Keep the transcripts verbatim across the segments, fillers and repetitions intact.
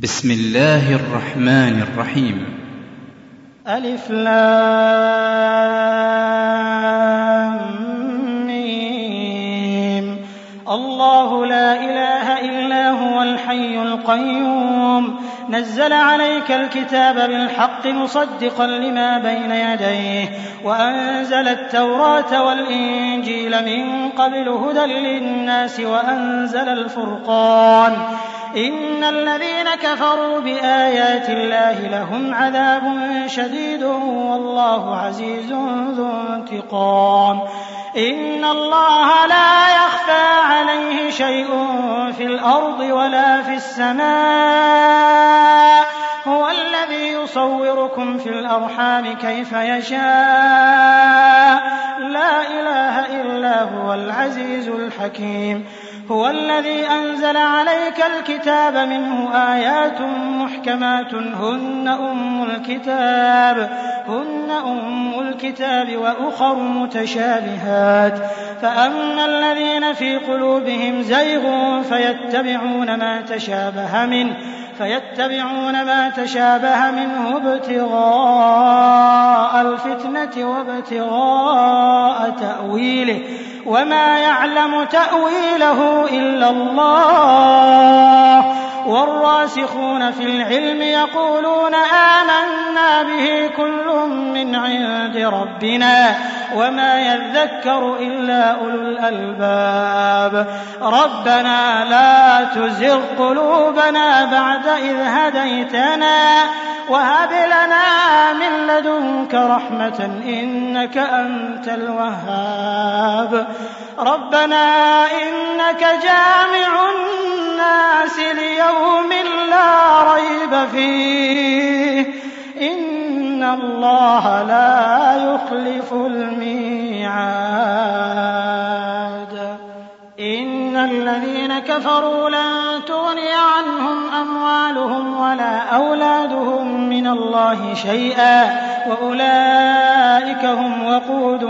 بسم الله الرحمن الرحيم. ألف لام ميم. الله لا إله إلا هو الحي القيوم نزل عليك الكتاب بالحق مصدقا لما بين يديه وأنزل التوراة والإنجيل من قبل هدى للناس وأنزل الفرقان إن الذين كفروا بآيات الله لهم عذاب شديد والله عزيز ذو انتقام. إن الله لا يخفى عليه شيء في الأرض ولا في السماء هو الذي يصوركم في الأرحام كيف يشاء لا إله إلا هو العزيز الحكيم. هو الذي أنزل عليك الكتاب منه آيات محكمات هن أم الكتاب هن أم الكتاب وأخر متشابهات فأما الذين في قلوبهم زيغ فيتبعون ما تشابه منه فيتبعون ما تشابه منه ابتغاء الفتنة وابتغاء تأويله وما يعلم تأويله إلا الله والراسخون في العلم يقولون آمنا به كل من عند ربنا وما يذكر إلا أولو الألباب. ربنا لا تزغ قلوبنا بعد إذ هديتنا وهب لنا من لدنك رحمة إنك أنت الوهاب. ربنا إنك جامع الناس ليوم لا ريب فيه إن الله لا يخلف الميعاد. إن الذين كفروا لن تغني عنهم أموالهم ولا أولادهم من الله شيئا وأولئك هم وقود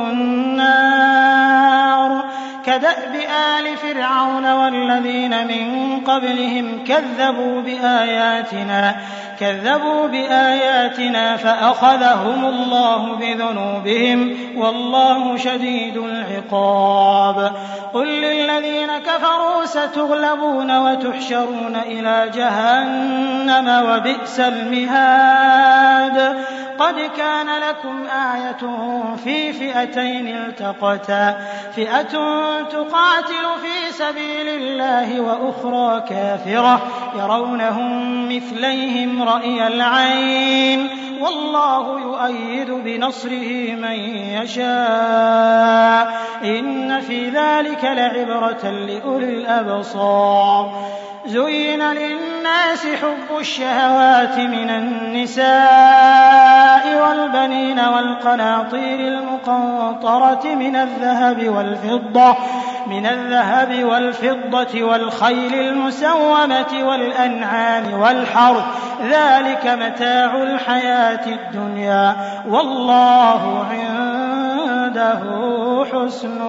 النار. كدأب آل فرعون والذين من قبلهم كذبوا بآياتنا كذبوا بآياتنا فأخذهم الله بذنوبهم والله شديد العقاب. قل للذين كفروا ستغلبون وتحشرون إلى جهنم وبئس المهاد. قد كان لكم آية في فئتين التقتا فئة تقاتل في سبيل الله وأخرى كافرة يرونهم مثليهم رأي العين والله يؤيد بنصره من يشاء إن في ذلك لعبرة لأولي الأبصار. زين للناس حب الشهوات من النساء والبنين والقناطير المقنطرة من الذهب والفضة من الذهب والفضة والخيل المسومة والأنعام والحرث ذلك متاع الحياة الدنيا والله عنده حسن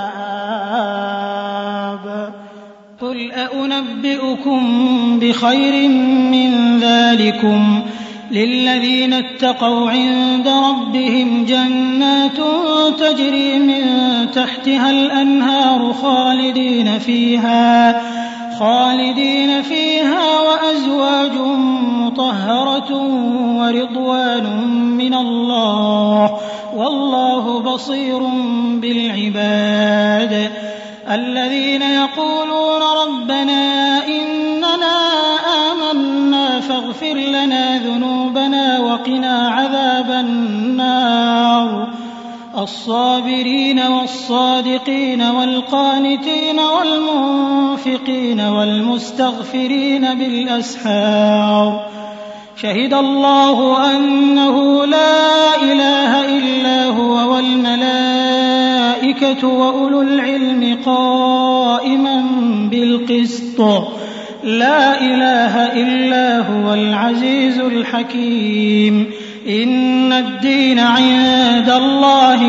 المآب. قل أنبئكم بخير من ذلكم للذين اتقوا عند ربهم جنات تجري من تحتها الأنهار خالدين فيها خالدين فيها وأزواج مطهرة ورضوان من الله والله بصير بالعباد. الذين يقولون ربنا إننا آمنا فاغفر لنا ذنوبنا وقنا عذاب النار. الصابرين والصادقين والقانتين والمنفقين والمستغفرين بالأسحار. شهد الله أنه لا إله إلا هو والملائكة وأولو العلم قائما بالقسط لا إله إلا هو العزيز الحكيم. إن الدين عند الله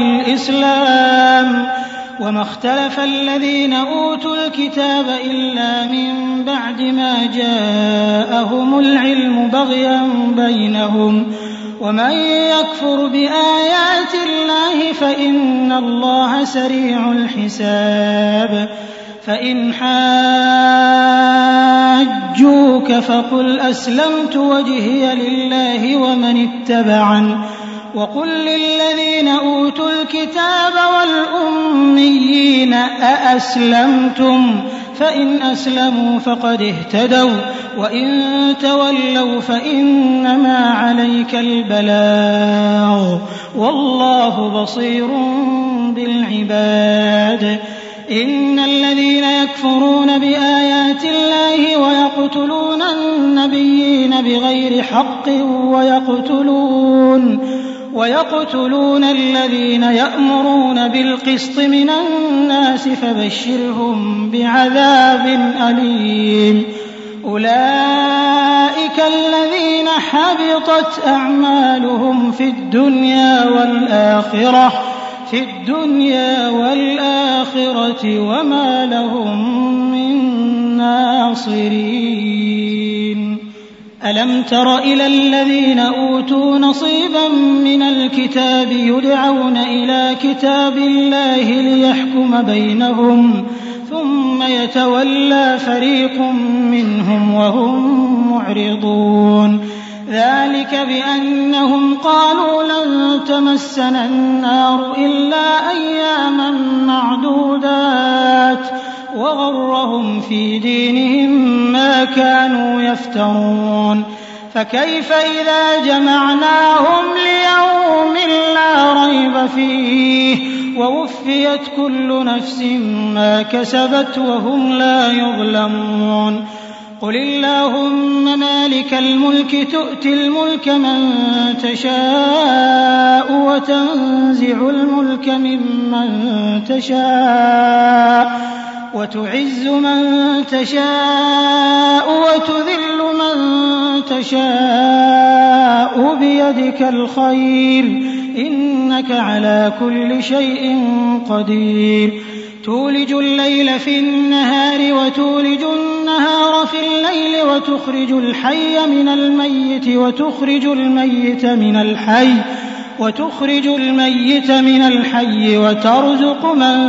الإسلام وما اختلف الذين أوتوا الكتاب إلا من بعد ما جاءهم العلم بغيا بينهم ومن يكفر بآيات الله فإن الله سريع الحساب فإن حاجوك فقل أسلمت وجهي لله ومن اتبعني وقل للذين أوتوا الكتاب والأميين أأسلمتم فإن أسلموا فقد اهتدوا وإن تولوا فإنما عليك البلاغ والله بصير بالعباد إن الذين يكفرون بآيات الله ويقتلون النبيين بغير حق ويقتلون ويقتلون الذين يأمرون بالقسط من الناس فبشرهم بعذاب أليم أولئك الذين حبطت أعمالهم في الدنيا والآخرة في الدنيا والآخرة وما لهم من ناصرين ألم تر إلى الذين أوتوا نصيبا من الكتاب يدعون إلى كتاب الله ليحكم بينهم ثم يتولى فريق منهم وهم معرضون ذلك بأنهم قالوا لن تمسنا النار إلا أياما معدودات وغرهم في دينهم ما كانوا يفترون فكيف إذا جمعناهم ليوم لا ريب فيه ووفيت كل نفس ما كسبت وهم لا يظلمون قل اللهم مالك الملك تؤتي الملك من تشاء وتنزع الملك ممن تشاء وتعز من تشاء وتذل من تشاء بيدك الخير إنك على كل شيء قدير تولج الليل في النهار وتولج النهار في الليل وتخرج الحي من الميت وتخرج الميت من الحي وتخرج الميت من الحي وترزق من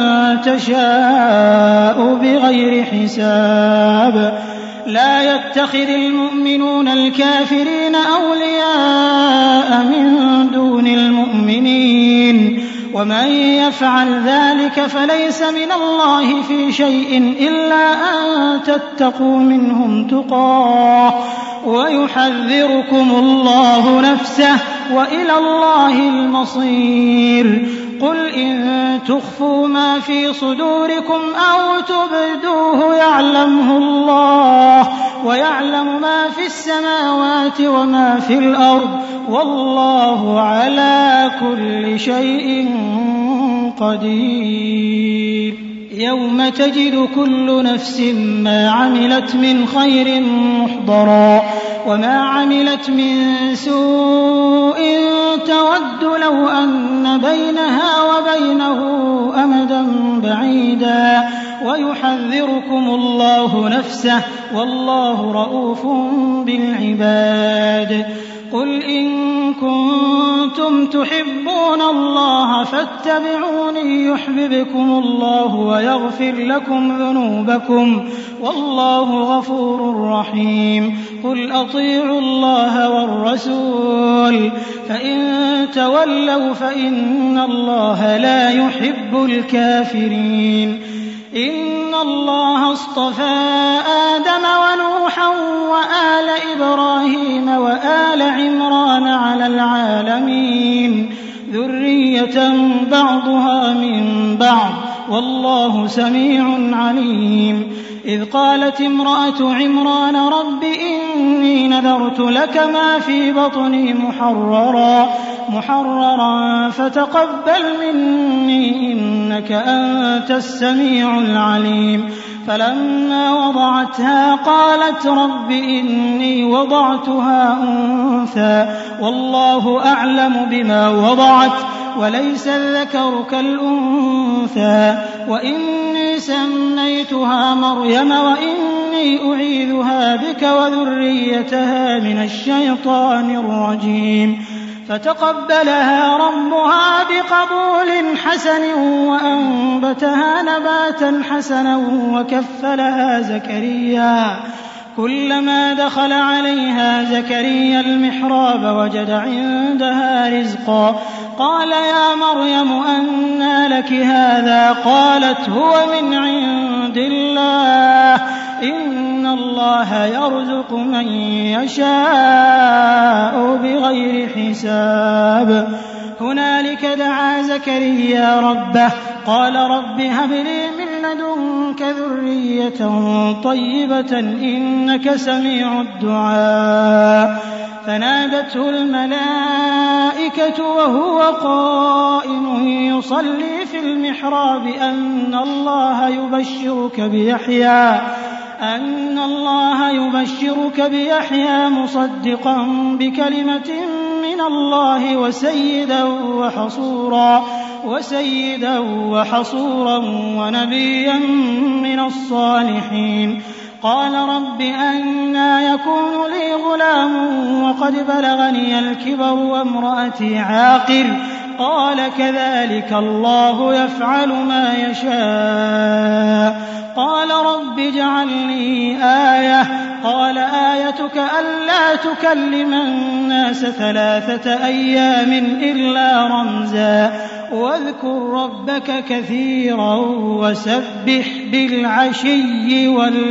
تشاء بغير حساب لا يتخذ المؤمنون الكافرين أولياء من دون المؤمنين ومن يفعل ذلك فليس من الله في شيء إلا أن تتقوا منهم تقاه ويحذركم الله نفسه وإلى الله المصير قل إن تخفوا ما في صدوركم أو تبدوه يعلمه الله ويعلم ما في السماوات وما في الأرض والله على كل شيء قدير يوم تجد كل نفس ما عملت من خير محضرا وما عملت من سوء تود لو أن بينها وبينه أمدا بعيدا ويحذركم الله نفسه والله رءوف بالعباد قل إن كنتم تحبون الله فاتبعوني يحببكم الله ويغفر لكم ذنوبكم والله غفور رحيم قل أطيعوا الله والرسول فإن تولوا فإن الله لا يحب الكافرين إن الله اصطفى آدم ونوحا وآل إبراهيم وآل عمران على العالمين ذرية بعضها من بعض والله سميع عليم إذ قالت امرأة عمران رب إني نذرت لك ما في بطني محررا محررا فتقبل مني إنك أنت السميع العليم فلما وضعتها قالت رب إني وضعتها أنثى والله أعلم بما وضعت وليس الذكر كالأنثى وإني سميتها مريم وإني أعيذها بك وذريتها من الشيطان الرجيم فتقبلها ربها بقبول حسن وأنبتها نباتا حسنا وكفلها زكريا كلما دخل عليها زكريا المحراب وجد عندها رزقا قال يا مريم أنى لك هذا قالت هو من عند الله إن الله يرزق من يشاء بغير حساب هنالك دعا زكريا ربه قال رب هب لي من لدنك ذرية طيبة إنك سميع الدعاء فنادته الملائكة وهو قائم يصلي في المحراب أن الله يبشرك بيحيى أن الله يبشرك بيحيى مصدقا بكلمة من الله وسيدا وحصورا وسيدا وحصورا ونبيا من الصالحين قال رب أنى يكون لي غلام وقد بلغني الكبر وامرأتي عاقر قال كذلك الله يفعل ما يشاء قال رب اجعل لي آية قال آيتك ألا تكلم الناس ثلاثة أيام إلا رمزا واذكر ربك كثيرا وسبح بالعشي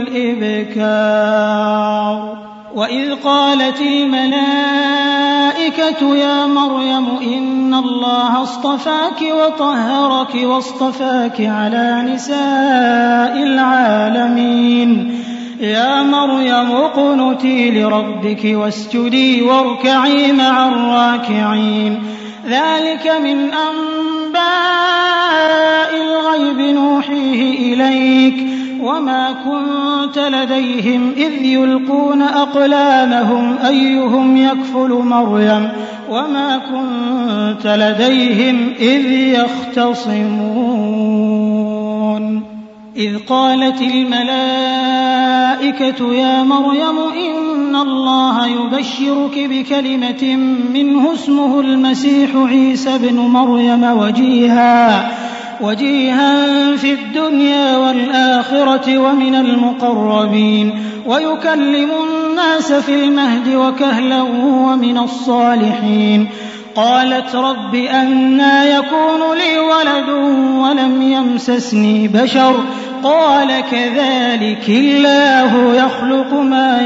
والإبكار وإذ قالت الملائكة يا مريم إن الله اصطفاك وطهرك واصطفاك على نساء العالمين يا مريم اقنتي لربك واسجدي واركعي مع الراكعين ذلك من أنباء الغيب نوحيه إليك وما كنت لديهم إذ يلقون أقلامهم أيهم يكفل مريم وما كنت لديهم إذ يختصمون إذ قالت الملائكة يا مريم إن الله يبشرك بكلمة منه اسمه المسيح عيسى بن مريم وجيها وجيها في الدنيا والآخرة ومن المقربين ويكلم الناس في المهد وكهلا ومن الصالحين قالت رب أنى يكون لي ولد ولم يمسسني بشر قال كذلك الله يخلق ما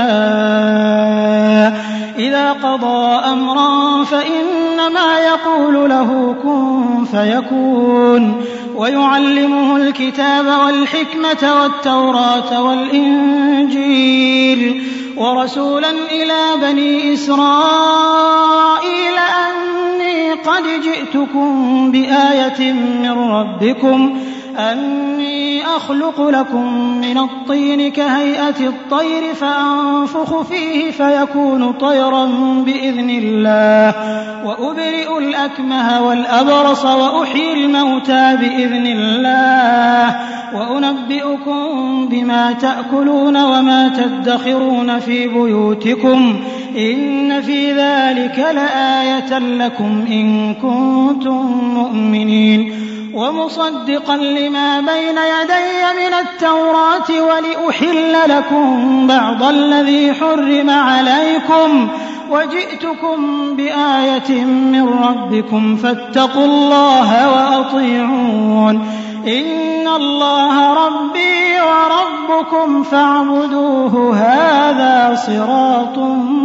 يشاء إذا قضى أمرا فإنما يقول له كن فيكون ويعلمه الكتاب والحكمة والتوراة والإنجيل ورسولا إلى بني إسرائيل أني قد جئتكم بآية من ربكم أني أخلق لكم من الطين كهيئة الطير فأنفخ فيه فيكون طيرا بإذن الله وأبرئ الأكمه والأبرص وأحيي الموتى بإذن الله وأنبئكم بما تأكلون وما تدخرون في بيوتكم إن في ذلك لآية لكم إن كنتم مؤمنين ومصدقا لما بين يدي من التوراة ولأحل لكم بعض الذي حرم عليكم وجئتكم بآية من ربكم فاتقوا الله وأطيعون إن الله ربي وربكم فاعبدوه هذا صراط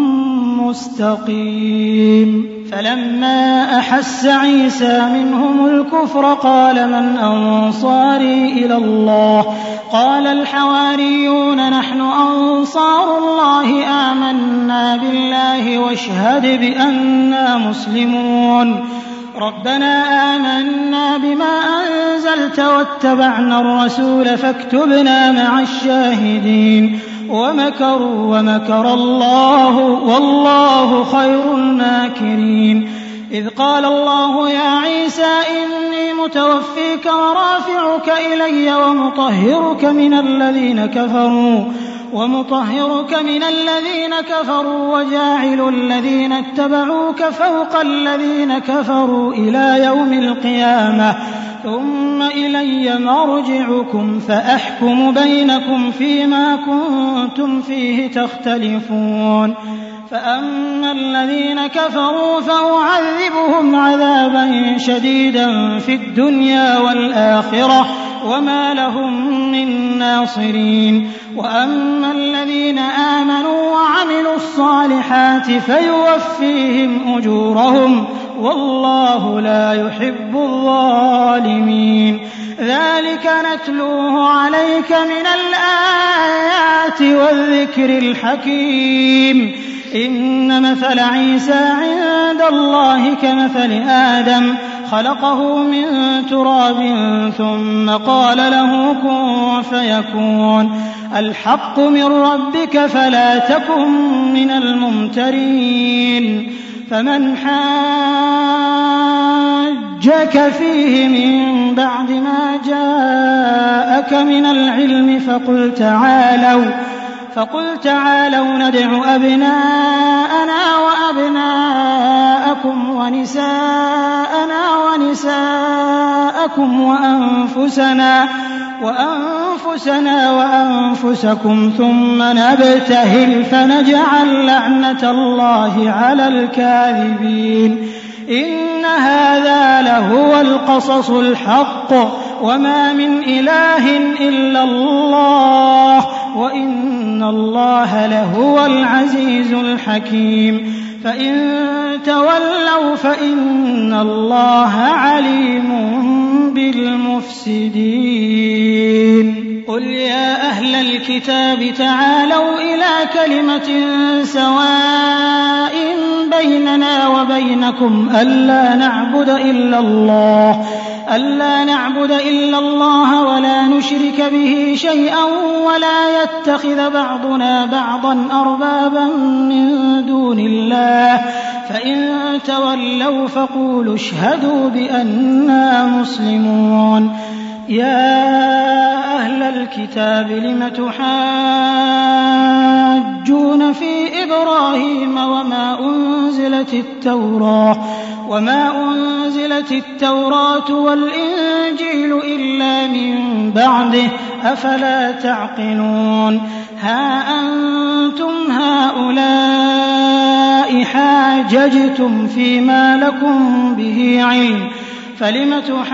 مستقيم فلما أحس عيسى منهم الكفر قال من أنصاري إلى الله قال الحواريون نحن أنصار الله آمنا بالله واشهد بأننا مسلمون ربنا آمنا بما أنزلت واتبعنا الرسول فاكتبنا مع الشاهدين ومكروا ومكر الله والله خير الماكرين إذ قال الله يا عيسى إني متوفيك ورافعك إلي ومطهرك من الذين كفروا ومطهرك من الذين كفروا وجاعل الذين اتبعوك فوق الذين كفروا إلى يوم القيامة ثم إلي مرجعكم فأحكم بينكم فيما كنتم فيه تختلفون فأما الذين كفروا فأعذبهم عذابا شديدا في الدنيا والآخرة وما لهم من ناصرين وأما الذين آمنوا وعملوا الصالحات فيوفيهم أجورهم والله لا يحب الظالمين ذلك نتلوه عليك من الآيات والذكر الحكيم إن مثل عيسى عند الله كمثل آدم خلقه من تراب ثم قال له كن فيكون الحق من ربك فلا تكن من الممترين فمن حاجك فيه من بعد ما جاءك من العلم فقل تعالوا فقل تعالوا ندع أبناءنا وأبناءكم ونساءنا ونساءكم وأنفسنا وأنفسنا وأنفسكم ثم نبتهل فنجعل لعنة الله على الكاذبين إن هذا لهو القصص الحق وما من إله إلا الله وإن الله لهو العزيز الحكيم فإن تولوا فإن الله عليم بالمفسدين قل يا أهل الكتاب تعالوا إلى كلمة سواء بيننا وبينكم ألا نعبد إلا الله ألا نعبد إلا الله ولا نشرك به شيئا ولا يتخذ بعضنا بعضا أربابا من دون الله فإن تولوا فقولوا اشهدوا بأننا مسلمون يا أهل الكتاب لم تحاجون في إبراهيم وما أنزلت التوراة وما أنزلت التوراة والإنجيل إلا من بعده أفلا تعقلون ها أنتم هؤلاء حاججتم فيما لكم به علم فلم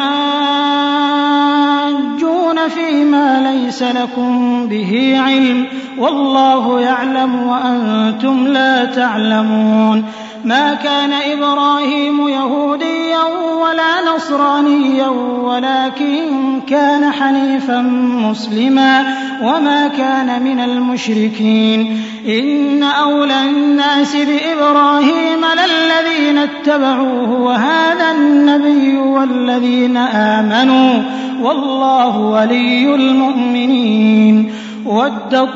تحاجون فيما ليس لكم به علم والله يعلم وأنتم لا تعلمون ما كان إبراهيم يهوديا ولا نصرانيا ولكن كان حنيفا مسلما وما كان من المشركين إن أولى الناس بإبراهيم للذين اتبعوه وهذا النبي والذين آمنوا والله ولي المؤمنين ودت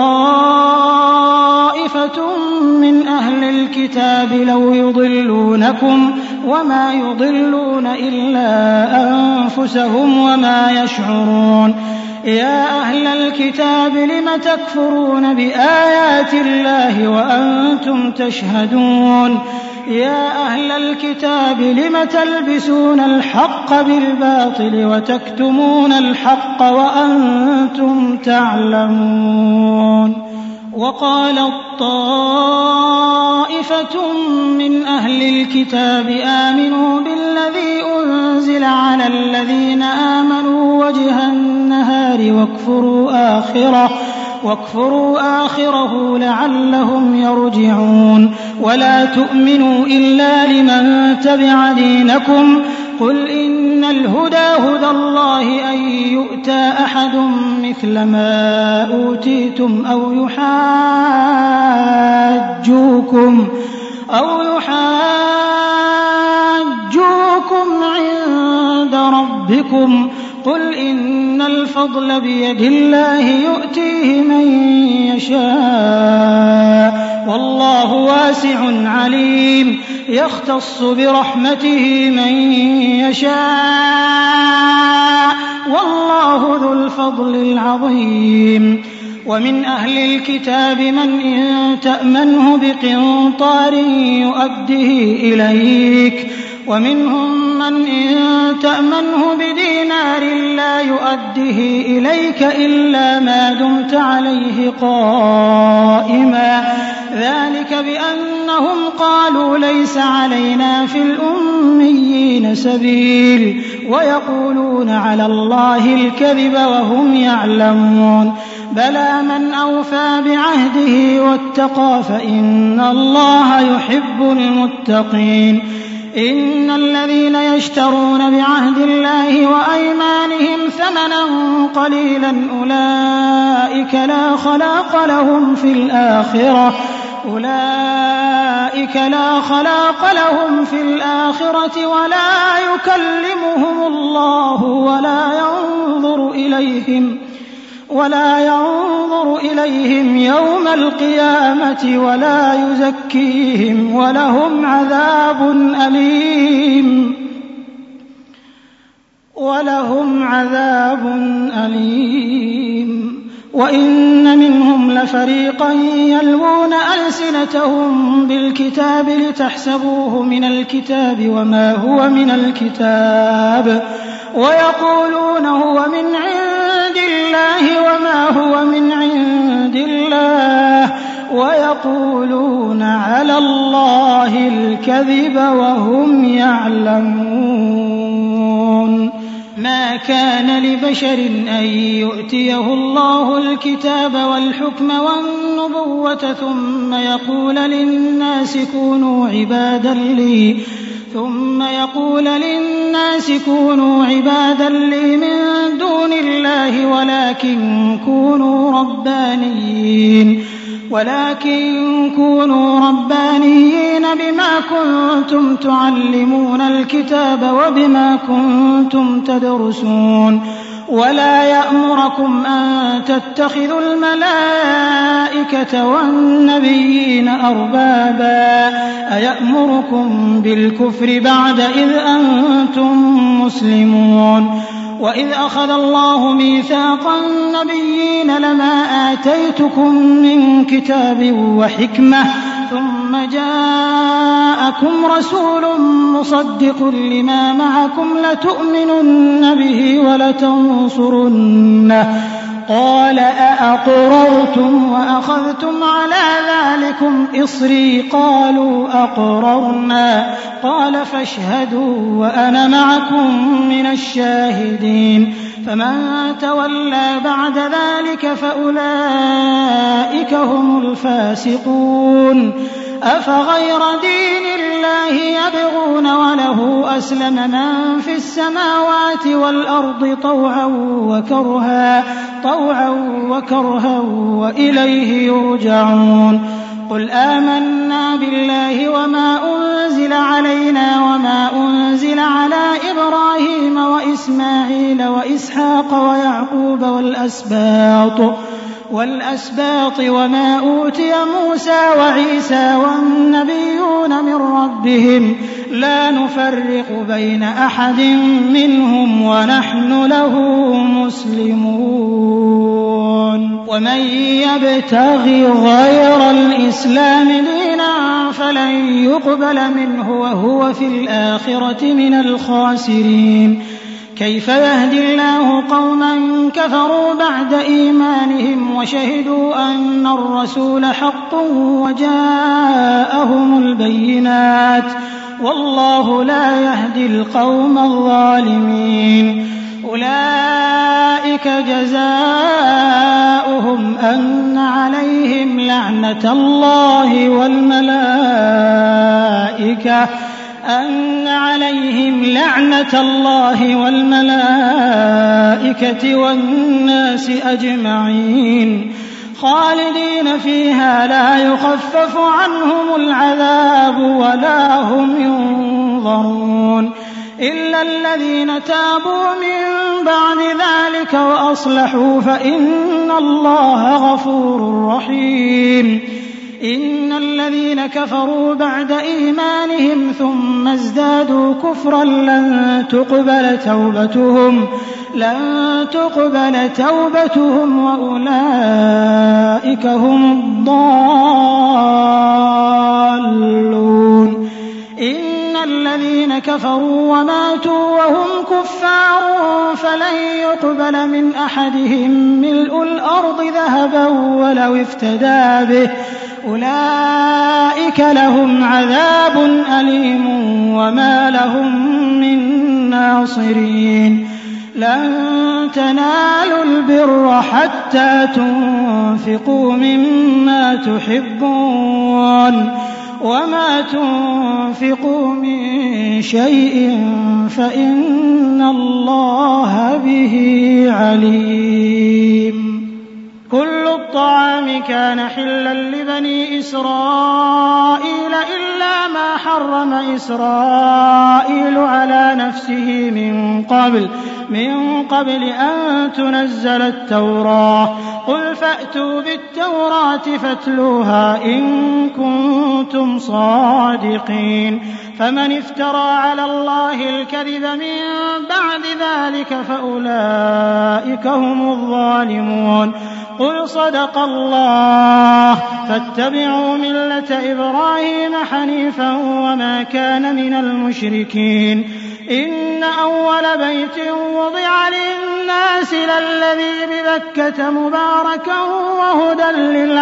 طائفة من أهل الكتاب لو يضلونكم وما يضلون إلا أنفسهم وما يشعرون يا أهل الكتاب لم تكفرون بآيات الله وأنتم تشهدون يا أهل الكتاب لم تلبسون الحق بالباطل وتكتمون الحق وأنتم تعلمون وقالت طائفة من أهل الكتاب آمنوا بالذي أنزل على الذين آمنوا وجه النهار واكفروا آخره واكفروا آخره لعلهم يرجعون ولا تؤمنوا إلا لمن تبع دينكم قل إن الهدى هدى الله أن يؤتى أحد مثل ما أوتيتم أو يحاجوكم أو يحاجوكم عند ربكم قل إن الفضل بيد الله يؤتيه من يشاء والله واسع عليم يختص برحمته من يشاء والله ذو الفضل العظيم. ومن أهل الكتاب من إن تأمنه بقنطار يؤده إليك ومنهم من إن تأمنه بدينار لا يؤده إليك إلا ما دمت عليه قائما ذلك بأنهم قالوا ليس علينا في الأميين سبيل ويقولون على الله الكذب وهم يعلمون بلى من أوفى بعهده واتقى فإن الله يحب المتقين. إن الذين يشترون بعهد الله وأيمانهم ثمنا قليلا أولئك لا خلاق لهم في الآخرة أولئك لا خلاق لهم في الآخرة ولا يكلمهم الله ولا ينظر إليهم ولا ينظر إليهم يوم القيامة ولا يزكيهم ولهم عذاب أليم ولهم عذاب أليم. وإن منهم لفريقا يلوون ألسنتهم بالكتاب لتحسبوه من الكتاب وما هو من الكتاب ويقولون هو من عند الله وما هو من عند الله ويقولون على الله الكذب وهم يعلمون. ما كان لبشر أن يؤتيه الله الكتاب والحكم والنبوة ثم يقول للناس كونوا عبادا لي ثم يقول للناس كونوا عبادا لي من دون الله ولكن كونوا ربانيين ولكن كونوا ربانيين بما كنتم تعلمون الكتاب وبما كنتم تدرسون ولا يأمركم أن تتخذوا الملائكة والنبيين أربابا أيأمركم بالكفر بعد إذ أنتم مسلمون. وإذ أخذ الله ميثاق النبيين لما آتيتكم من كتاب وحكمة ثم جاءكم رسول مصدق لما معكم لتؤمنن به ولتنصرنه قال أأقررتم وأخذتم على ذلكم إصري قالوا أقررنا قال فاشهدوا وأنا معكم من الشاهدين. فمن تولى بعد ذلك فأولئك هم الفاسقون. أفغير دين الله يبغون وله أسلم من في السماوات والأرض طوعا وكرها طوعا وكرها وإليه يرجعون. قل آمنا بالله وما أنزل علينا وما أنزل على إبراهيم وإسماعيل وإسحاق ويعقوب والأسباط والأسباط وما أوتي موسى وعيسى والنبيون من ربهم لا نفرق بين أحد منهم ونحن له مسلمون. ومن يبتغي غير الإسلام دينا فلن يقبل منه وهو في الآخرة من الخاسرين. كيف يهدي الله قوما كفروا بعد إيمانهم وشهدوا أن الرسول حق وجاءهم البينات والله لا يهدي القوم الظالمين. أولئك جزاؤهم أن عليهم لعنة الله والملائكة أن عليهم لعنة الله والملائكة والناس أجمعين خالدين فيها لا يخفف عنهم العذاب ولا هم ينظرون إلا الذين تابوا من بعد ذلك وأصلحوا فإن الله غفور رحيم. إن الذين كفروا بعد إيمانهم ثم ازدادوا كفرا لن تقبل توبتهم لن تقبل توبتهم وأولئك هم الضالون. إن الذين كفروا وماتوا وهم كفار فلن يقبل من أحدهم ملء الأرض ذهبا ولو افتدى به أولئك لهم عذاب أليم وما لهم من ناصرين. لن تنالوا البر حتى تنفقوا مما تحبون وما تنفقوا من شيء فإن الله به عليم. كل الطعام كان حلا لبني إسرائيل إلا ما حرم إسرائيل على نفسه من قبل من قبل أن تنزل التوراة. قل فأتوا بالتوراة فاتلوها إن كنتم صادقين. فمن افترى على الله الكذب من بعد ذلك فأولئك هم الظالمون. قل صدق الله فاتبعوا ملة إبراهيم حنيفا وما كان من المشركين. إن أول بيت وضع للناس للذي ببكة مباركا وهدى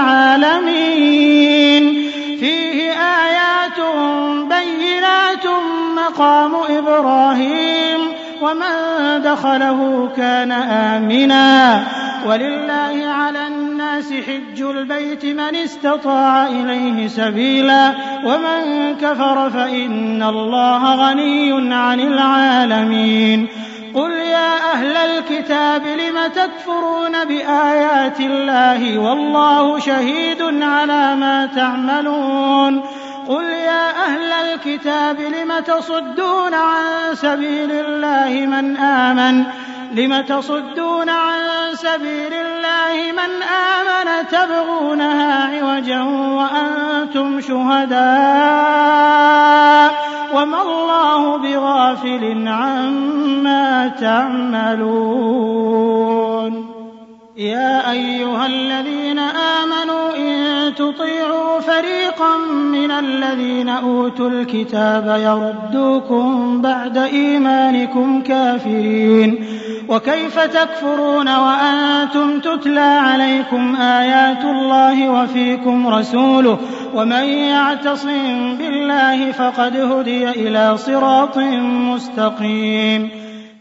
للعالمين. فيه آيات بينات مقام إبراهيم ومن دخله كان آمنا. ولله على الناس حج البيت من استطاع إليه سبيلا ومن كفر فإن الله غني عن العالمين. قل يا أهل الكتاب لم تكفرون بآيات الله والله شهيد على ما تعملون. قل يا أهل الكتاب لم تصدون عن سبيل الله من آمن لم تصدون عن سبيل الله من آمن تبغونها عوجا وأنتم شهداء وما الله بغافل عما تعملون. يا أيها الذين آمنوا إن تطيعوا فريقا من الذين أوتوا الكتاب يردوكم بعد إيمانكم كافرين. وكيف تكفرون وأنتم تتلى عليكم آيات الله وفيكم رسوله ومن يعتصم بالله فقد هدي إلى صراط مستقيم.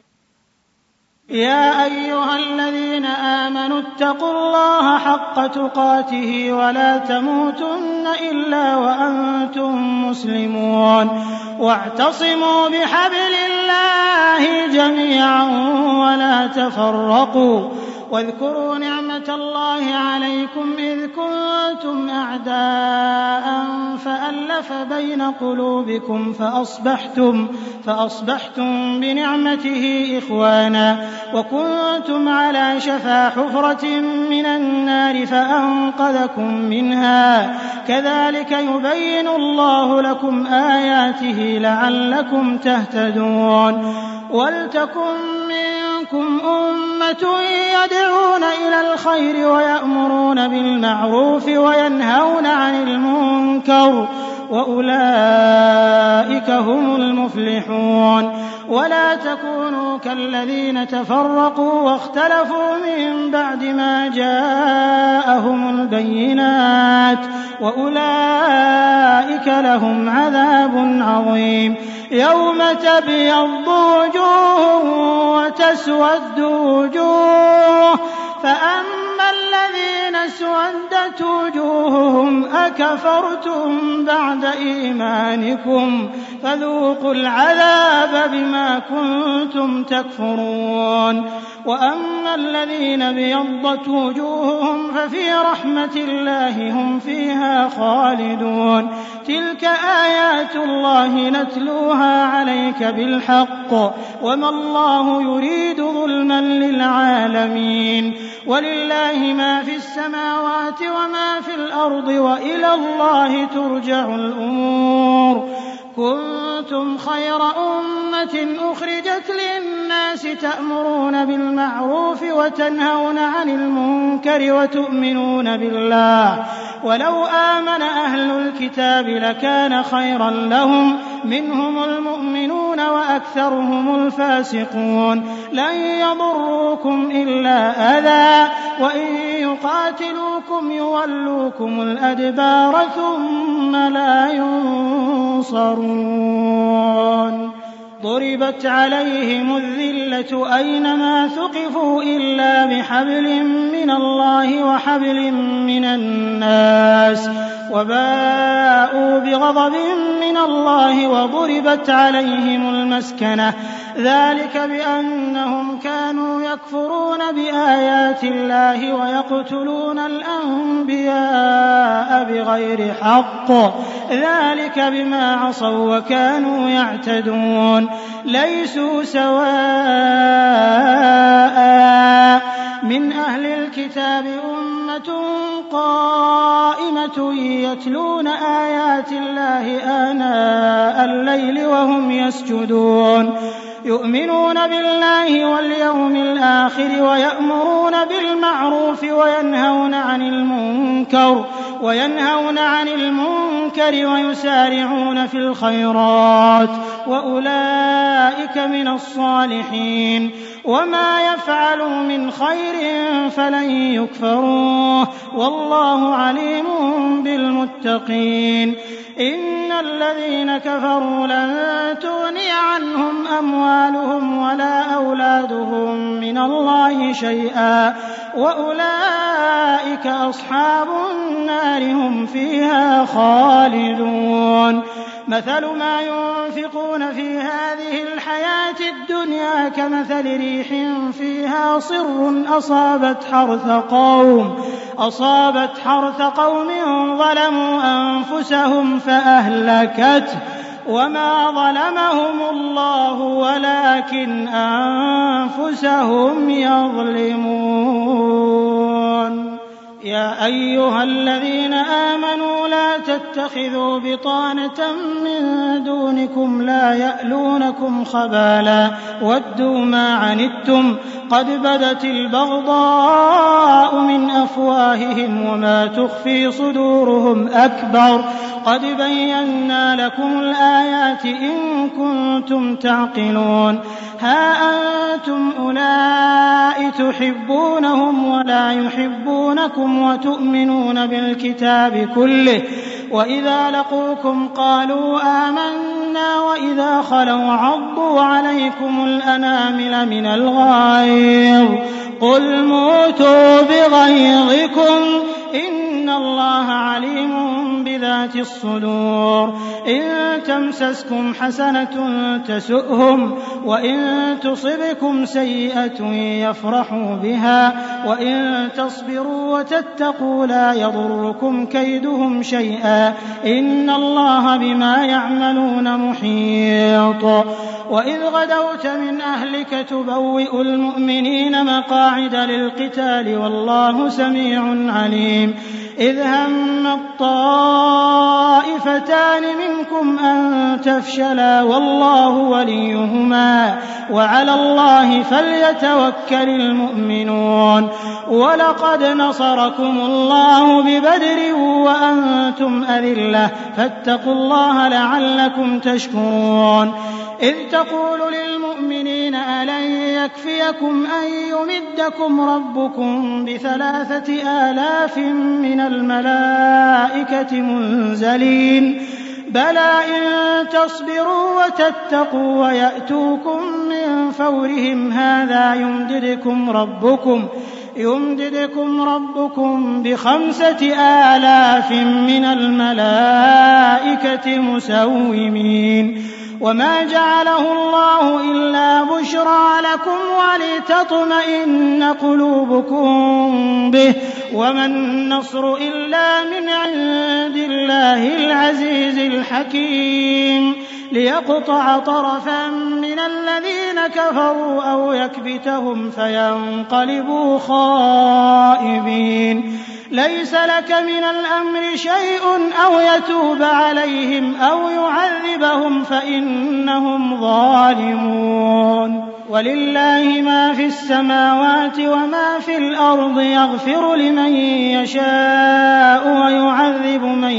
يا أيها الذين آمنوا اتقوا الله حق تقاته ولا تموتن إلا وأنتم مسلمون. واعتصموا بحبل الله جميعا ولا تفرقوا. واذكروا نعمة الله عليكم إذ كنتم أعداء فألف بين قلوبكم فأصبحتم, فأصبحتم بنعمته إخوانا وكنتم على شفا حفرة من النار فأنقذكم منها. كذلك يبين الله لكم آياته لعلكم تهتدون. ولتكن منكم أمة يدعون إلى الخير ويأمرون بالمعروف وينهون عن المنكر وأولئك هم المفلحون. ولا تكونوا كالذين تفرقوا واختلفوا من بعد ما جاءهم البينات وأولئك لهم عذاب عظيم. يوم تبيض وجوه وتسود وجوه فأما الذين اسودت وجوههم أكفرتم بعد إيمانكم فذوقوا العذاب بما كنتم تكفرون. وأما الذين بيضت وجوههم ففي رحمة الله هم فيها خالدون. تلك آيات الله نتلوها عليك بالحق وما الله يريد ظلما للعالمين. ولله ما في السماوات وما في الأرض وإلى الله ترجع الأمور. كنتم خير أمة أخرجت للناس تأمرون بالمعروف وتنهون عن المنكر وتؤمنون بالله ولو آمن أهل الكتاب لكان خيرا لهم منهم المؤمنون وأكثرهم الفاسقون. لن يضروكم إلا أذى وإن يقاتلوكم يولوكم الأدبار ثم لا ينصرون. ضربت عليهم الذلة أينما ثقفوا إلا بحبل من الله وحبل من الناس وباءوا بغضب من الله وضربت عليهم المسكنة ذلك بأنهم كانوا يكفرون بآيات الله ويقتلون الأنبياء بغير حق ذلك بما عصوا وكانوا يعتدون. ليسوا سواء من أهل الكتاب أمة قائمة يتلون آيات الله آناء الليل وهم يسجدون يؤمنون بالله واليوم الآخر ويأمرون بالمعروف وينهون عن المنكر وينهون عن المنكر ويسارعون في الخيرات وأولئك من الصالحين. وما يفعلوا من خير فلن يكفروه والله عليم بالمتقين. إن الذين كفروا لن تغني عنهم أموالهم ولا أولادهم من الله شيئا وأولئك أصحاب النار هم فيها خالدون. مثل ما ينفقون في هذه الحياة الدنيا كمثل ريح فيها صر أصابت حرث قوم أصابت حرث قوم ظلموا أنفسهم فأهلكته وما ظلمهم الله ولكن أنفسهم يظلمون. يا أيها الذين آمنوا لا تتخذوا بطانة من دونكم لا يألونكم خبالا ودوا ما عنتم قد بدت البغضاء من أفواههم وما تخفي صدورهم أكبر قد بينا لكم الآيات إن كنتم تعقلون. ها أنتم أولئك تحبونهم ولا يحبونكم وتؤمنون بالكتاب كله وإذا لقوكم قالوا آمنا وإذا خلوا عضوا عليكم الأنامل من الغيظ قل موتوا بغيظكم إن الله عليم بذات الصدور. إن تمسسكم حسنة تسؤهم وإن تصبكم سيئة يفرحوا بها وإن تصبروا وتتقوا لا يضركم كيدهم شيئا إن الله بما يعملون محيط. وإذ غدوت من أهلك تبوئ المؤمنين مقاعد للقتال والله سميع عليم. إذ هم الطائفتان منكم أن تفشلا والله وليهما وعلى الله فليتوكل المؤمنون. ولقد نصركم الله ببدر وأنتم أذلة فاتقوا الله لعلكم تشكرون. إذ تقول للمؤمنين ألن يكفيكم أن يمدكم ربكم بثلاثة آلاف من الملائكة منزلين بلى إن تصبروا وتتقوا ويأتوكم من فورهم هذا يمددكم ربكم يمددكم ربكم بخمسة آلاف من الملائكة مسومين. وما جعله الله إلا بشرى لكم ولتطمئن قلوبكم به وما النصر إلا من عند الله العزيز الحكيم ليقطع طرفا من الذين كفروا أو يكبتهم فينقلبوا خائبين. ليس لك من الأمر شيء أو يتوب عليهم أو يعذبهم فإنهم ظالمون ولله ما في السماوات وما في الأرض يغفر لمن يشاء ويعذب من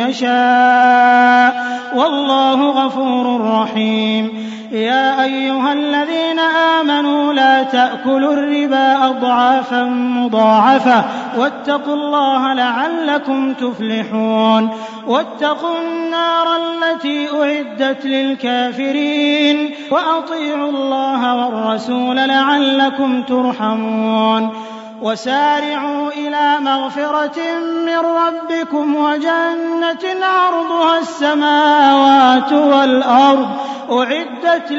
يشاء والله غفور رحيم يا أيها الذين آمنوا لا تأكلوا الربا أضعافا مضاعفة واتقوا الله لعلكم تفلحون واتقوا النار التي أعدت للكافرين وأطيعوا الله والرسول لعلكم ترحمون وسارعوا إلى مغفرة من ربكم وجنة عرضها السماوات والأرض أعدت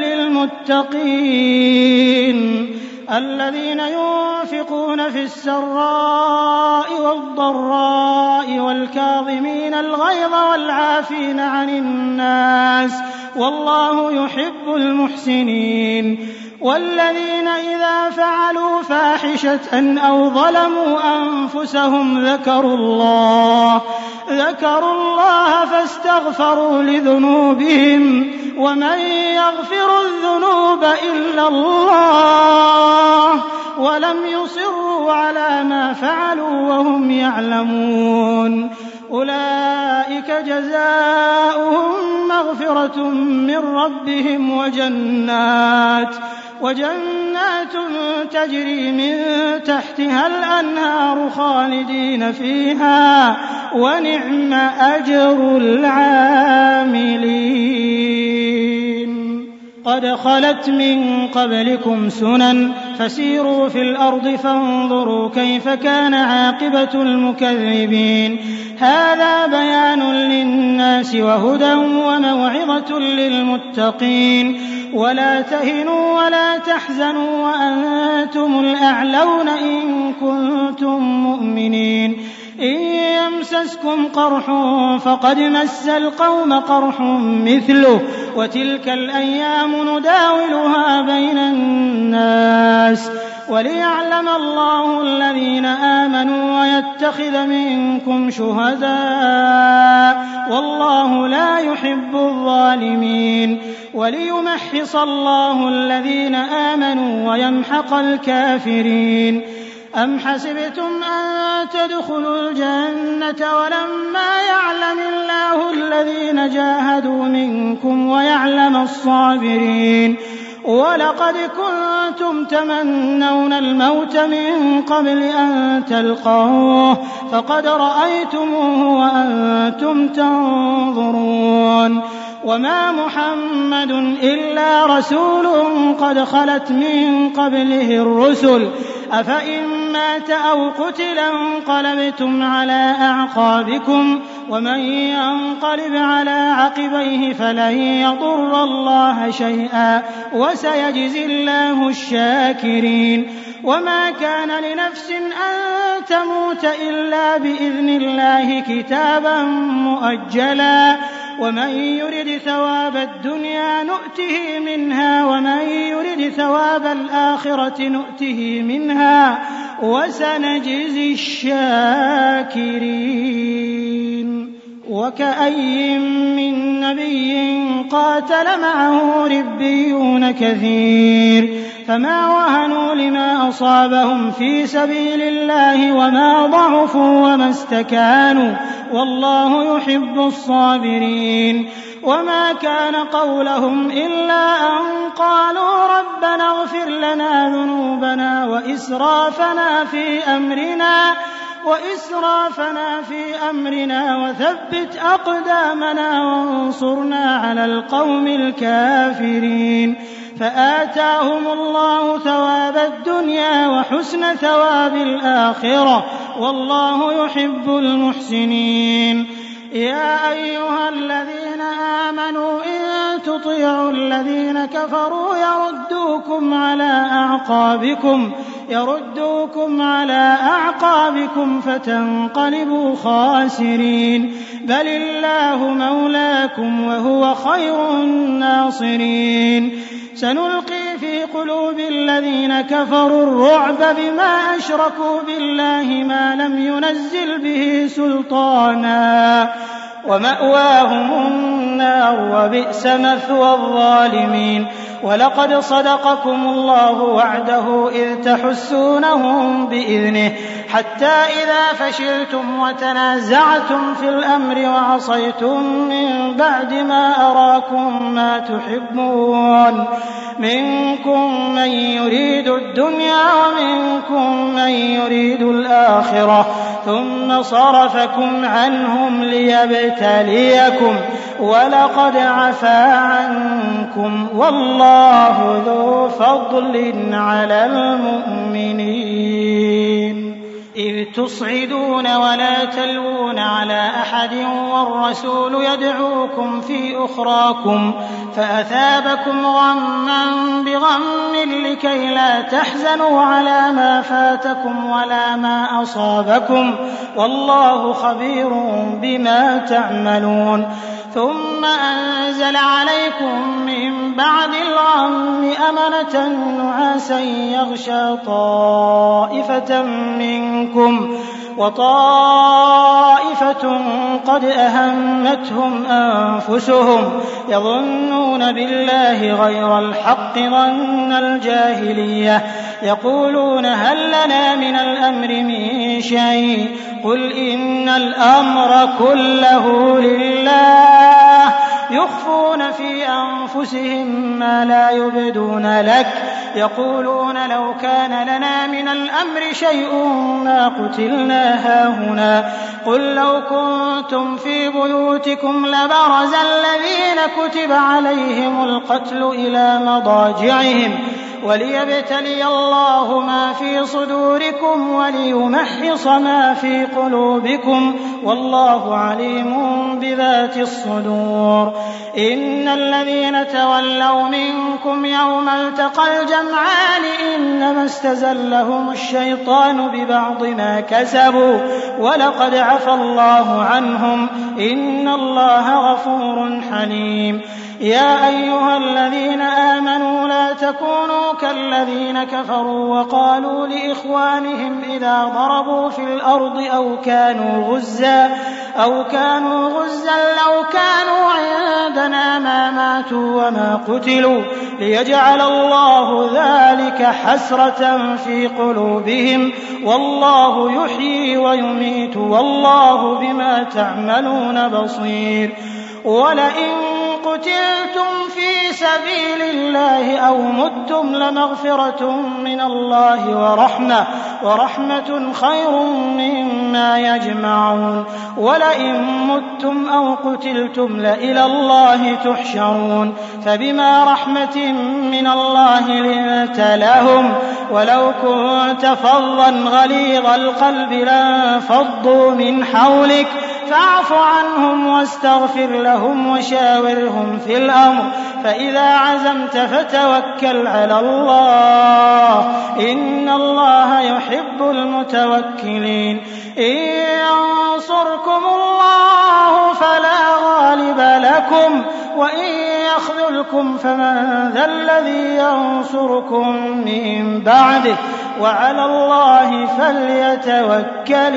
للمتقين الذين ينفقون في السراء والضراء والكاظمين الغيظ والعافين عن الناس والله يحب المحسنين والذين إذا فعلوا فاحشة أو ظلموا أنفسهم ذكروا الله ذكروا الله فاستغفروا لذنوبهم ومن يغفر الذنوب إلا الله ولم يصروا على ما فعلوا وهم يعلمون أولئك جزاؤهم مغفرة من ربهم وجنات وجنات تجري من تحتها الأنهار خالدين فيها ونعم أجر العاملين قد خلت من قبلكم سنن فسيروا في الأرض فانظروا كيف كان عاقبة المكذبين هذا بيان للناس وهدى وموعظة للمتقين ولا تهنوا ولا تحزنوا وأنتم الأعلون إن كنتم مؤمنين إن يمسسكم قرح فقد مس القوم قرح مثله وتلك الأيام نداولها بين الناس وليعلم الله الذين آمنوا ويتخذ منكم شهداء والله لا يحب الظالمين وليمحص الله الذين آمنوا ويمحق الكافرين أم حسبتم أن تدخلوا الجنة ولما يعلم الله الذين جاهدوا منكم ويعلم الصابرين ولقد كنتم تمنون الموت من قبل أن تلقوه فقد رأيتموه وأنتم تنظرون وما محمد إلا رسول قد خلت من قبله الرسل أفإن مات أو قتل انقلبتم على أعقابكم ومن ينقلب على عقبيه فلن يضر الله شيئا وسيجزي الله الشاكرين وما كان لنفس أن تموت إلا بإذن الله كتابا مؤجلا ومن يرد ثواب الدنيا نؤته منها ومن يرد ثواب الآخرة نؤته منها وسنجزي الشاكرين وكأي من نبي قاتل معه ربيون كثير فما وهنوا لما أصابهم في سبيل الله وما ضعفوا وما استكانوا والله يحب الصابرين وما كان قولهم إلا أن قالوا ربنا اغفر لنا ذنوبنا وإسرافنا في أمرنا وإسرافنا في أمرنا وثبت أقدامنا وانصرنا على القوم الكافرين فآتاهم الله ثواب الدنيا وحسن ثواب الآخرة والله يحب المحسنين يا أيها الذين آمنوا إن تطيعوا الذين كفروا يردوكم على أعقابكم يردوكم على أعقابكم فتنقلبوا خاسرين بل الله مولاكم وهو خير الناصرين سنلقي في قلوب الذين كفروا الرعب بما أشركوا بالله ما لم ينزل به سلطانا ومأواهم النار وبئس مثوى الظالمين. ولقد صدقكم الله وعده إذ تحسونهم بإذنه حتى إذا فشلتم وتنازعتم في الأمر وعصيتم من بعد ما أراكم ما تحبون منكم من يريد الدنيا ومنكم من يريد الآخرة ثم صرفكم عنهم ليبتليكم ولقد عفا عنكم والله ذو فضل على المؤمنين. إذ تصعدون ولا تلوون على أحد والرسول يدعوكم في أخراكم فأثابكم غما بغم لكي لا تحزنوا على ما فاتكم ولا ما أصابكم والله خبير بما تعملون. ثم أنزل عليكم من بعد الغم أمنة نعاسا يغشى طائفة منكم وطائفة قد أهمتهم أنفسهم يظنون بالله غير الحق ظن الجاهلية يقولون هل لنا من الأمر من شيء قل إن الأمر كله لله يخفون في أنفسهم ما لا يبدون لك يقولون لو كان لنا من الأمر شيء ما قتلنا هاهنا قل لو كنتم في بيوتكم لبرز الذين كتب عليهم القتل إلى مضاجعهم وليبتلي الله ما في صدوركم وليمحص ما في قلوبكم والله عليم بذات الصدور. إن الذين تولوا منكم يوم التقى الجمعان إنما استزلهم الشيطان ببعض ما كسبوا ولقد عفى الله عنهم إن الله غفور حليم. يا أيها الذين آمنوا لا تكونوا كالذين كفروا وقالوا لإخوانهم إذا ضربوا في الأرض أو كانوا غزا أو كانوا غزا لو كانوا عندنا ما ماتوا وما قتلوا ليجعل الله ذلك حسرة في قلوبهم والله يحيي ويميت والله بما تعملون بصير. ولئن قتلتم في سبيل الله أو متم لمغفرة من الله ورحمة ورحمة خير مما يجمعون. ولئن متم أو قتلتم لإلى الله تحشرون. فبما رحمة من الله لنت لهم ولو كنت فظا غليظ القلب لانفضوا من حولك فاعف عنهم واستغفر لهم وشاورهم في الأمر فإذا عزمت فتوكل على الله إن الله يحب المتوكلين. إن ينصركم الله فلا غالب لكم وإن يخذلكم فمن ذا الذي ينصركم من بعده وعلى الله فليتوكل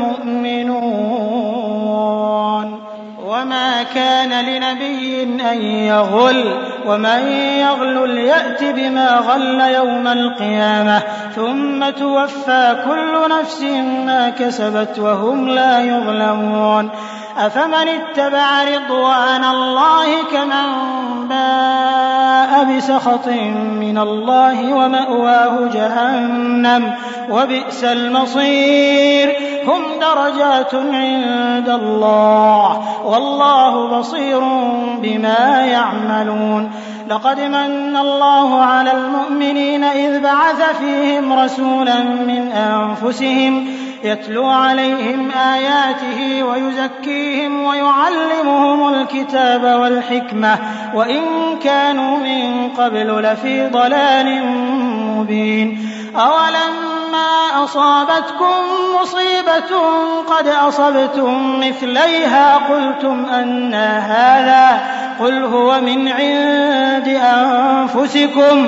المؤمنون. وما كان لنبي أن يغل ومن يغل يأت بما غل يوم القيامة ثم توفى كل نفس ما كسبت وهم لا يظلمون. أفمن اتبع رضوان الله كمن باء بسخط من الله ومأواه جهنم وبئس المصير. هم درجات عند الله والله بصير بما يعملون. لقد من الله على المؤمنين إذ بعث فيهم رسولا من أنفسهم يتلو عليهم آياته ويزكيهم ويعلمهم الكتاب والحكمة وإن كانوا من قبل لفي ضلال مبين. أولما أصابتكم مصيبة قد أصبتم مثليها قلتم أنى هذا قل هو من عند أنفسكم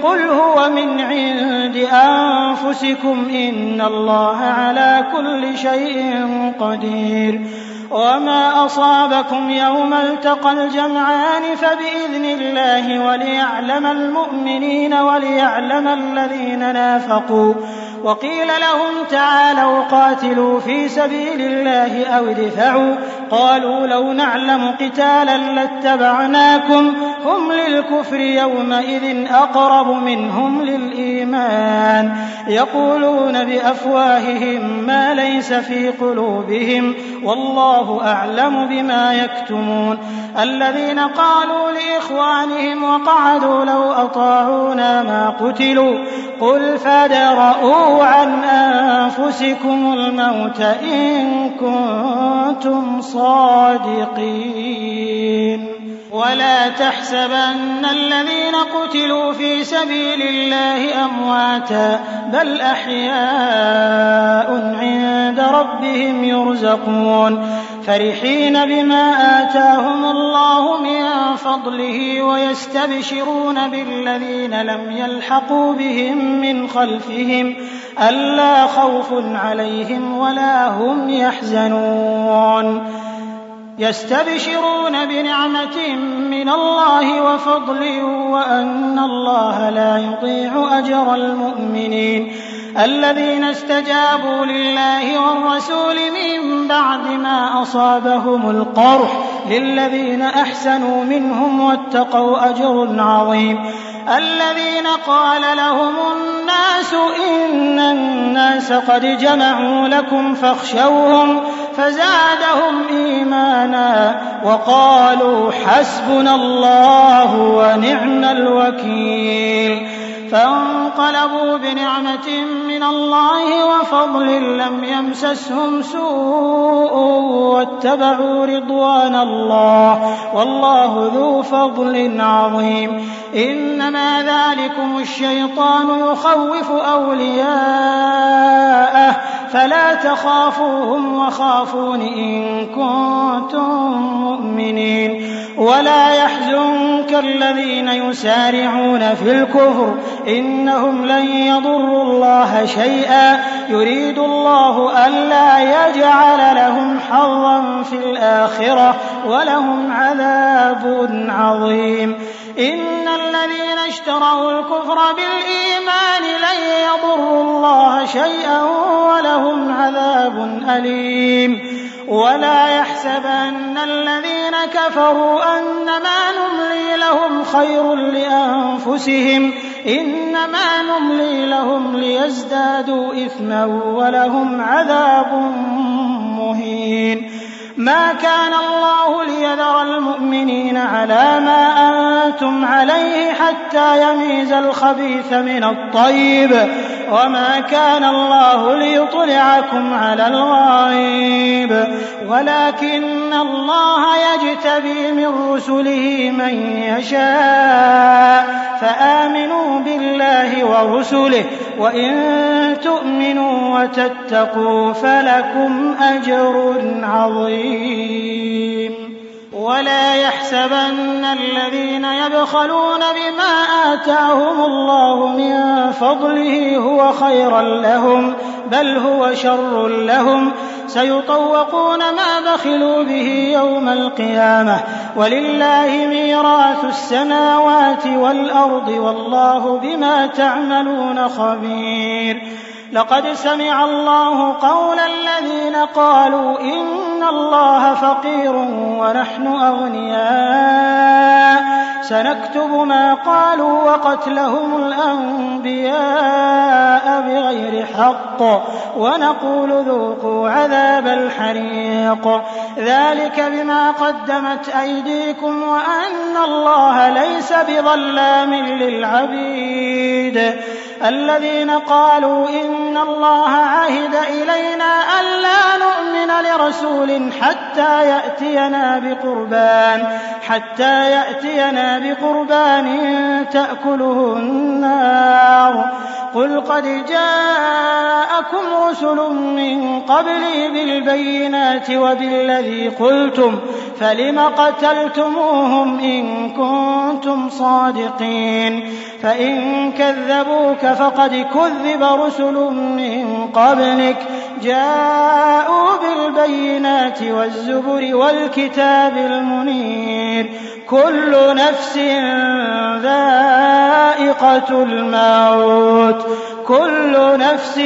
قل هو من عند أنفسكم إن الله على كل شيء قدير وما أصابكم يوم التقى الجمعان فبإذن الله وليعلم المؤمنين وليعلم الذين نافقوا وقيل لهم تعالوا قاتلوا في سبيل الله أو ادفعوا قالوا لو نعلم قتالا لاتبعناكم هم للكفر يومئذ أقرب منهم للإيمان يقولون بأفواههم ما ليس في قلوبهم والله أعلم بما يكتمون الذين قالوا لإخوانهم وقعدوا لو أطاعونا ما قتلوا قل فادرءوا عن أنفسكم الموت إن كنتم صادقين ولا تحسبن الذين قتلوا في سبيل الله أمواتا بل أحياء عند ربهم يرزقون فرحين بما آتاهم الله من فضله ويستبشرون بالذين لم يلحقوا بهم من خلفهم ألا خوف عليهم ولا هم يحزنون يستبشرون بنعمة من الله وفضل وأن الله لا يضيع أجر المؤمنين الذين استجابوا لله والرسول من بعد ما أصابهم القرح للذين أحسنوا منهم واتقوا أجر عظيم الذين قال لهم الناس إن الناس قد جمعوا لكم فاخشوهم فزادهم إيمانا وقالوا حسبنا الله ونعم الوكيل فانقلبوا بنعمة من الله وفضل لم يمسسهم سوء واتبعوا رضوان الله والله ذو فضل عظيم إنما ذلكم الشيطان يخوف أولياءه فلا تخافوهم وخافون إن كنتم مؤمنين ولا يحزنك الذين يسارعون في الكفر إنهم لن يضروا الله شيئا يريد الله ألا يجعل لهم حظا في الآخرة ولهم عذاب عظيم إن الذين اشتروا الكفر بالإيمان لن يضروا الله شيئا ولهم عذاب أليم ولا يحسبن الذين كفروا أنما نملي لهم خير لأنفسهم إنما نملي لهم ليزدادوا إثما ولهم عذاب مهين ما كان الله ليذر المؤمنين على ما أنتم عليه حتى يميز الخبيث من الطيب وما كان الله ليطلعكم على الغيب ولكن الله يجتبي من رسله من يشاء فآمنوا بالله ورسله وإن تؤمنوا وتتقوا فلكم أجر عظيم ولا يحسبن الذين يبخلون بما آتاهم الله من فضله هو خيرا لهم بل هو شر لهم سيطوقون ما بخلوا به يوم القيامة ولله ميراث السماوات والأرض والله بما تعملون خبير لقد سمع الله قول الذين قالوا إن الله فقير ونحن أغنياء سنكتب ما قالوا وقتلهم الأنبياء بغير حق ونقول ذوقوا عذاب الحريق ذلك بما قدمت أيديكم وأن الله ليس بظلام للعبيد الذين قالوا إن الله عهد إلينا ألا نؤمن لرسول حتى يأتينا بقربان حتى يأتينا بقربان تأكله النار قل قد جاءكم رسل من قبلي بالبينات وبالذي قلتم فلم قتلتموهم إن كنتم صادقين فإن كذبوك فقد كذب رسل من قبلك جاءوا بالبينات والزبر والكتاب المنير كل نفس ذائقة الموت كل نفس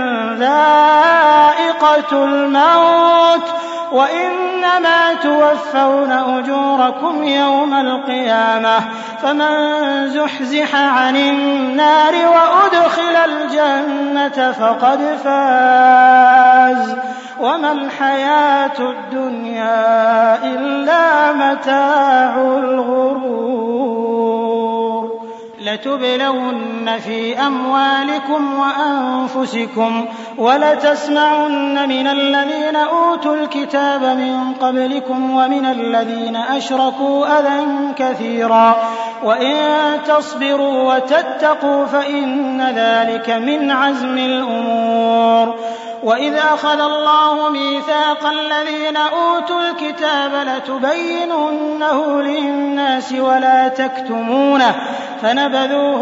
ذائقة الموت وإنما توفون أجوركم يوم القيامة فمن زحزح عن النار وأدخل الجنة فقد فاز وما الحياة الدنيا إلا متاع الغرور لتبلون في أموالكم وأنفسكم ولتسمعن من الذين أوتوا الكتاب من قبلكم ومن الذين أشركوا أذى كثيرا وإن تصبروا وتتقوا فإن ذلك من عزم الأمور وإذ أخذ الله ميثاق الذين أوتوا الكتاب لتبيننه للناس ولا تكتمونه فنبذوه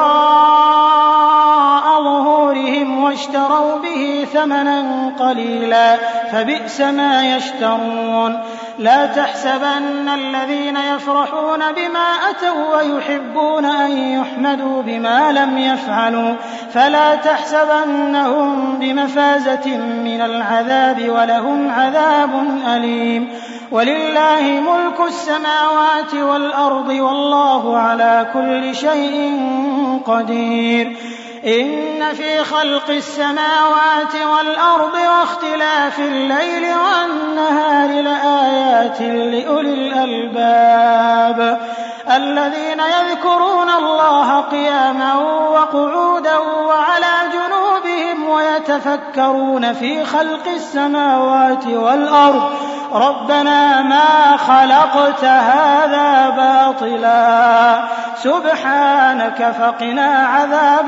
وراء ظهورهم واشتروا به ثمنا قليلا فبئس ما يشترون لا تحسبن الذين يفرحون بما أتوا ويحبون أن يحمدوا بما لم يفعلوا فلا تحسبنهم بمفازة من العذاب ولهم عذاب أليم ولله ملك السماوات والأرض والله على كل شيء قدير إن في خلق السماوات والأرض واختلاف الليل والنهار لآيات لأولي الألباب الذين يذكرون الله قياما وقعودا وعلى جنوبهم ويتفكرون في خلق السماوات والأرض ربنا ما خلقت هذا باطلا سبحانك فقنا عذاب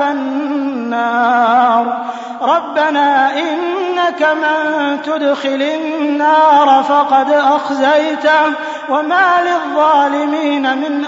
النار ربنا إنك من تدخل النار فقد أخزيته وما للظالمين من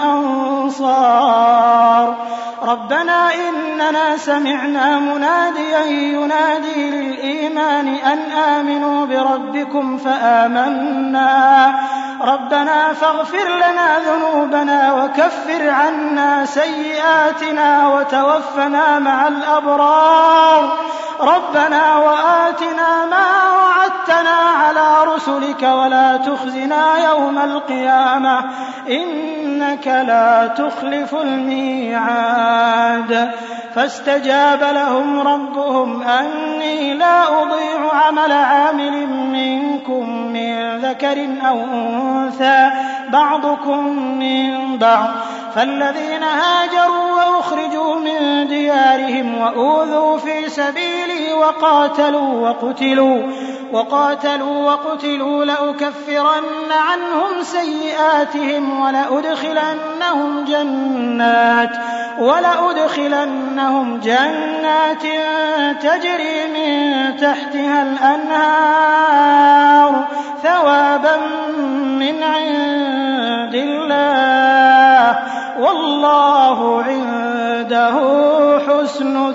أنصار ربنا إننا سمعنا مناديا ينادي للإيمان أن آمنوا بربكم فآمنا ربنا فاغفر لنا ذنوبنا وكفر عنا سيئاتنا وتوفنا مع الأبرار ربنا وآتنا ما وعدتنا على رسلك ولا تخزنا يوم القيامة إنك لا تخلف الميعاد فاستجاب لهم ربهم أني لا أضيع عمل عامل منكم من ذكر أو أنثى بعضكم من بعض فالذين هاجروا وأخرجوا من ديارهم وأوذوا في سبيلي وقاتلوا وقتلوا وقاتلوا وقتلوا لأكفرن عنهم سيئاتهم ولأدخلنهم جنات ولأدخلنهم جنات تجري من تحتها الأنهار ثوابا من عند الله والله عنده حسن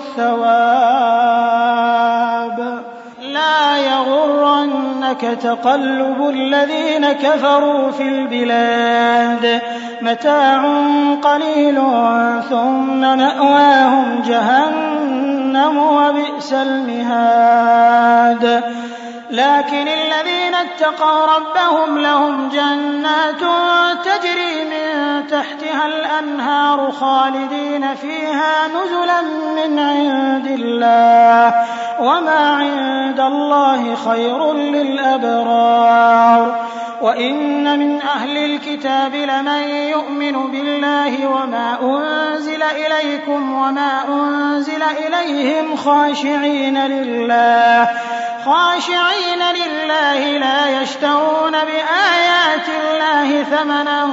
الثواب لا يغرنك تقلب الذين كفروا في البلاد متاع قليل ثم مأواهم جهنم وبئس المهاد لكن الذين اتقوا ربهم لهم جنات تجري من تحتها الأنهار خالدين فيها نزلا من عند الله وما عند الله خير للأبرار وإن من أهل الكتاب لمن يؤمن بالله وما أنزل إليكم وما أنزل إليهم خاشعين لله خاشعين لله لا يشترون بآيات الله ثمنا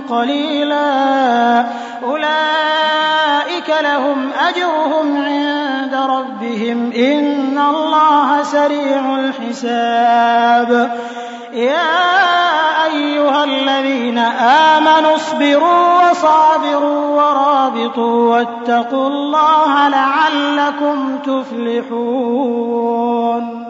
قليلا أولئك لهم أجرهم عند ربهم إن الله سريع الحساب يا أيها الذين آمنوا اصبروا وصابروا ورابطوا واتقوا الله لعلكم تفلحون.